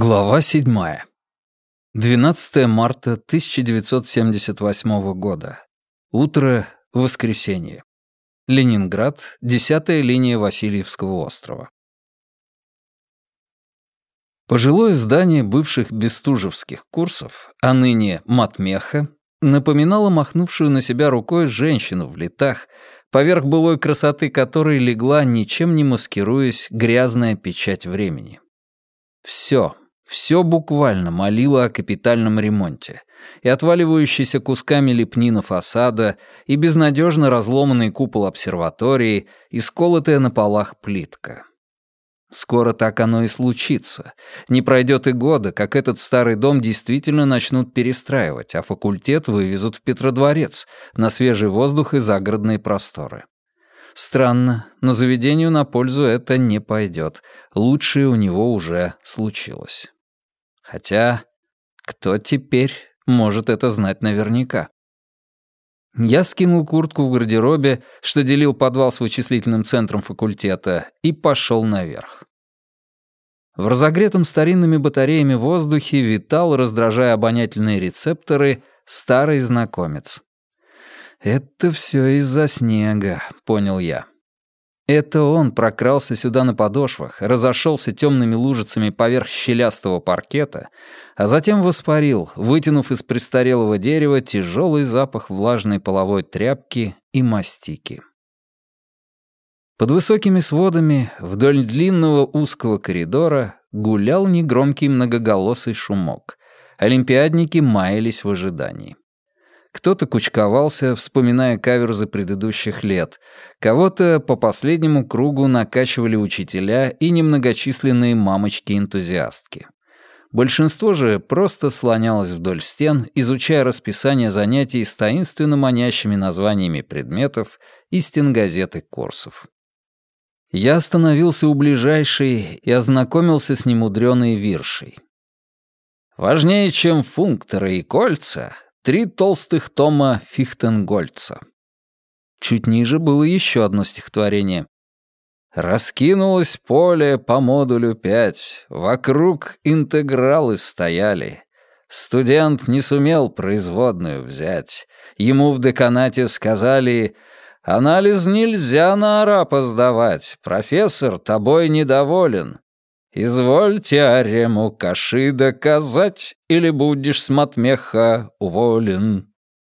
Глава 7. 12 марта 1978 года. Утро, воскресенье. Ленинград, 10-я линия Васильевского острова. Пожилое здание бывших бестужевских курсов, а ныне матмеха, напоминало махнувшую на себя рукой женщину в летах, поверх былой красоты которой легла, ничем не маскируясь, грязная печать времени. Все буквально молило о капитальном ремонте, и отваливающиеся кусками лепнина фасада, и безнадежно разломанный купол обсерватории, и сколотая на полах плитка. Скоро так оно и случится. Не пройдет и года, как этот старый дом действительно начнут перестраивать, а факультет вывезут в Петродворец, на свежий воздух и загородные просторы. Странно, но заведению на пользу это не пойдет. Лучшее у него уже случилось. Хотя, кто теперь может это знать наверняка? Я скинул куртку в гардеробе, что делил подвал с вычислительным центром факультета, и пошел наверх. В разогретом старинными батареями воздухе витал, раздражая обонятельные рецепторы, старый знакомец. «Это все из-за снега», — понял я. Это он прокрался сюда на подошвах, разошелся темными лужицами поверх щелястого паркета, а затем воспарил, вытянув из престарелого дерева тяжелый запах влажной половой тряпки и мастики. Под высокими сводами, вдоль длинного узкого коридора, гулял негромкий многоголосый шумок. Олимпиадники маялись в ожидании. Кто-то кучковался, вспоминая каверзы предыдущих лет. Кого-то по последнему кругу накачивали учителя и немногочисленные мамочки-энтузиастки. Большинство же просто слонялось вдоль стен, изучая расписание занятий с таинственно манящими названиями предметов и стенгазеты курсов. Я остановился у ближайшей и ознакомился с немудрёной виршей. «Важнее, чем функторы и кольца, 3 толстых тома Фихтенгольца». Чуть ниже было еще одно стихотворение. «Раскинулось поле по модулю 5, вокруг интегралы стояли. Студент не сумел производную взять. Ему в деканате сказали: анализ нельзя на арапа сдавать, профессор тобой недоволен. Изволь теорему Каши доказать, или будешь с матмеха уволен».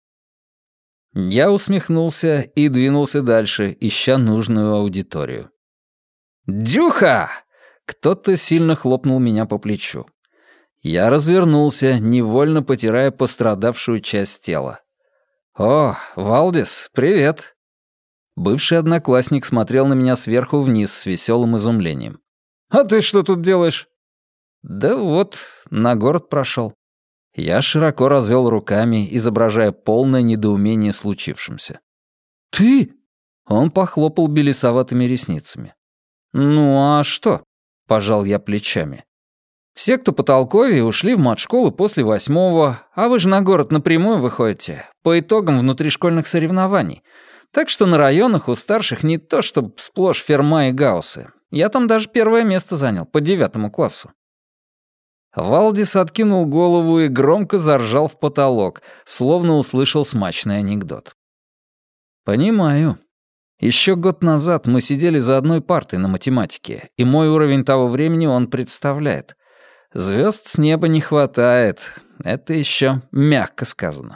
Я усмехнулся и двинулся дальше, ища нужную аудиторию. «Дюха!» — кто-то сильно хлопнул меня по плечу. Я развернулся, невольно потирая пострадавшую часть тела. «О, Валдис, привет!» Бывший одноклассник смотрел на меня сверху вниз с веселым изумлением. «А ты что тут делаешь?» «Да вот, на город прошел». Я широко развел руками, изображая полное недоумение случившимся. «Ты?» — он похлопал белесоватыми ресницами. «Ну а что?» — пожал я плечами. «Все, кто потолковее, ушли в матшколу после 8-го, а вы же на город напрямую выходите, по итогам внутришкольных соревнований. Так что на районах у старших не то чтоб сплошь Ферма и Гауссы. Я там даже 1-е место занял, по 9 классу». Валдис откинул голову и громко заржал в потолок, словно услышал смачный анекдот. «Понимаю. Еще год назад мы сидели за одной партой на математике, и мой уровень того времени он представляет. Звезд с неба не хватает. Это еще мягко сказано».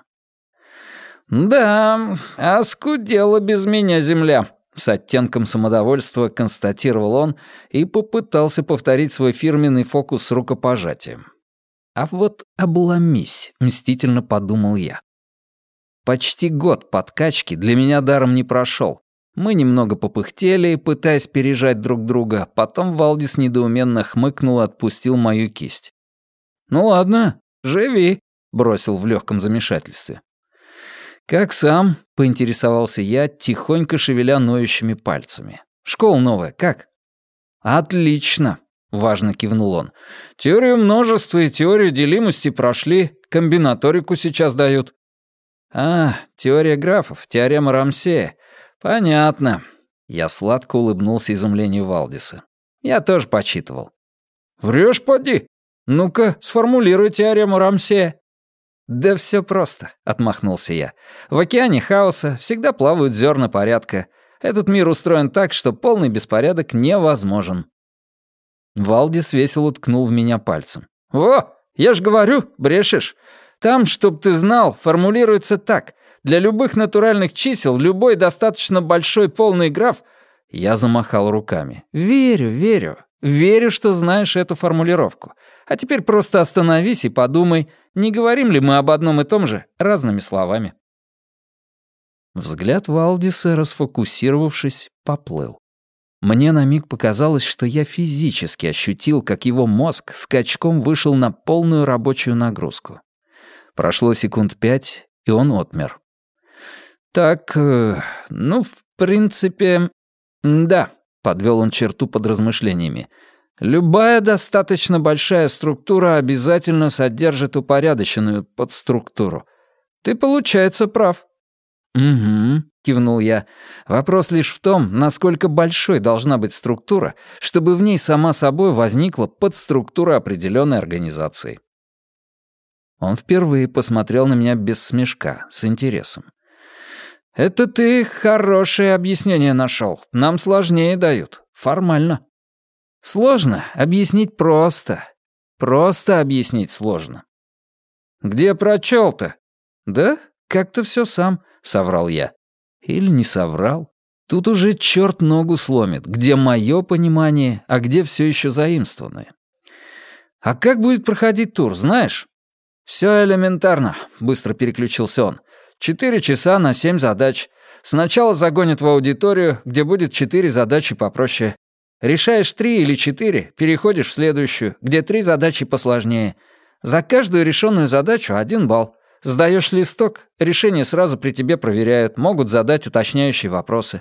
«Да, оскудела без меня земля», — с оттенком самодовольства констатировал он и попытался повторить свой фирменный фокус с рукопожатием. «А вот обломись», — мстительно подумал я. Почти год подкачки для меня даром не прошел. Мы немного попыхтели, пытаясь пережать друг друга, потом Валдис недоуменно хмыкнул и отпустил мою кисть. «Ну ладно, живи», — бросил в легком замешательстве. «Как сам?» — поинтересовался я, тихонько шевеля ноющими пальцами. «Школа новая, как?» «Отлично», — важно кивнул он. «Теорию множества и теорию делимости прошли, комбинаторику сейчас дают». «А, теория графов, теорема Рамсея. Понятно». Я сладко улыбнулся изумлению Валдиса. «Я тоже почитывал». «Врёшь, поди?» Ну-ка, сформулируй теорему Рамсея». «Да все просто», — отмахнулся я. «В океане хаоса всегда плавают зерна порядка. Этот мир устроен так, что полный беспорядок невозможен». Валдис весело ткнул в меня пальцем. «Во, я ж говорю, брешешь. Там, чтоб ты знал, формулируется так. Для любых натуральных чисел любой достаточно большой полный граф...» Я замахал руками. «Верю, что знаешь эту формулировку. А теперь просто остановись и подумай, не говорим ли мы об одном и том же разными словами». Взгляд Валдиса, расфокусировавшись, поплыл. Мне на миг показалось, что я физически ощутил, как его мозг скачком вышел на полную рабочую нагрузку. Прошло секунд 5, и он отмер. «Так, в принципе, да», — подвел он черту под размышлениями. «Любая достаточно большая структура обязательно содержит упорядоченную подструктуру. Ты, получается, прав». «Угу», — кивнул я. «Вопрос лишь в том, насколько большой должна быть структура, чтобы в ней сама собой возникла подструктура определенной организации». Он впервые посмотрел на меня без смешка, с интересом. «Это ты хорошее объяснение нашел. Нам сложнее дают. Формально». «Сложно объяснить просто. Просто объяснить сложно». «Где прочел-то?» «Да, как-то все сам», — соврал я. Или не соврал. Тут уже черт ногу сломит, где мое понимание, а где все еще заимствованное. «А как будет проходить тур, знаешь?» «Все элементарно», — быстро переключился он. 4 часа на 7 задач. Сначала загонят в аудиторию, где будет 4 задачи попроще. Решаешь 3 или 4, переходишь в следующую, где 3 задачи посложнее. За каждую решенную задачу 1 балл. Сдаешь листок, решение сразу при тебе проверяют, могут задать уточняющие вопросы.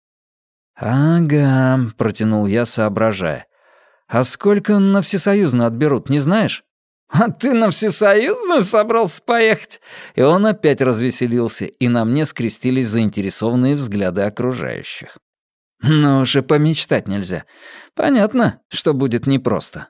«Ага», — протянул я, соображая. «А сколько на всесоюзную отберут, не знаешь?» «А ты на всесоюзную собрался поехать?» И он опять развеселился, и на мне скрестились заинтересованные взгляды окружающих. «Ну уж и помечтать нельзя. Понятно, что будет непросто».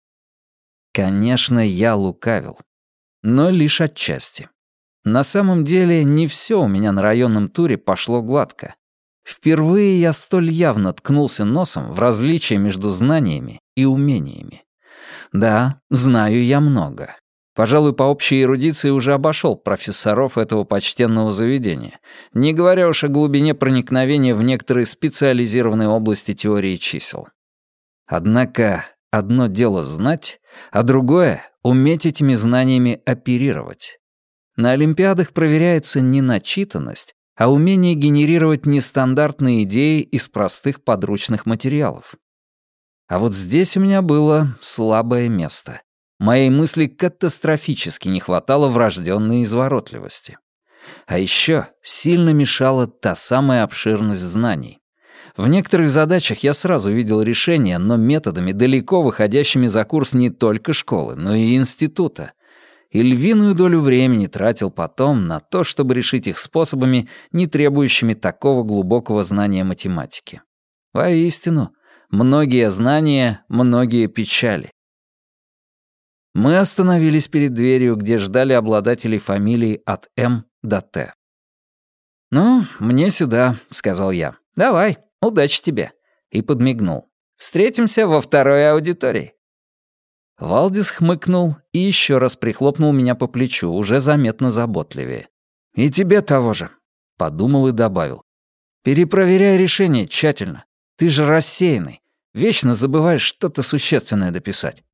Конечно, я лукавил. Но лишь отчасти. На самом деле, не все у меня на районном туре пошло гладко. Впервые я столь явно ткнулся носом в различие между знаниями и умениями. Да, знаю я много. Пожалуй, по общей эрудиции уже обошел профессоров этого почтенного заведения, не говоря уж о глубине проникновения в некоторые специализированные области теории чисел. Однако одно дело знать, а другое — уметь этими знаниями оперировать. На олимпиадах проверяется не начитанность, а умение генерировать нестандартные идеи из простых подручных материалов. А вот здесь у меня было слабое место. Моей мысли катастрофически не хватало врожденной изворотливости. А еще сильно мешала та самая обширность знаний. В некоторых задачах я сразу видел решение, но методами, далеко выходящими за курс не только школы, но и института. И львиную долю времени тратил потом на то, чтобы решить их способами, не требующими такого глубокого знания математики. Воистину, многие знания, многие печали. Мы остановились перед дверью, где ждали обладателей фамилий от М до Т. «Ну, мне сюда», — сказал я. «Давай, удачи тебе». И подмигнул. «Встретимся во второй аудитории». Валдис хмыкнул и еще раз прихлопнул меня по плечу, уже заметно заботливее. «И тебе того же», — подумал и добавил. «Перепроверяй решение тщательно. Ты же рассеянный. Вечно забываешь что-то существенное дописать».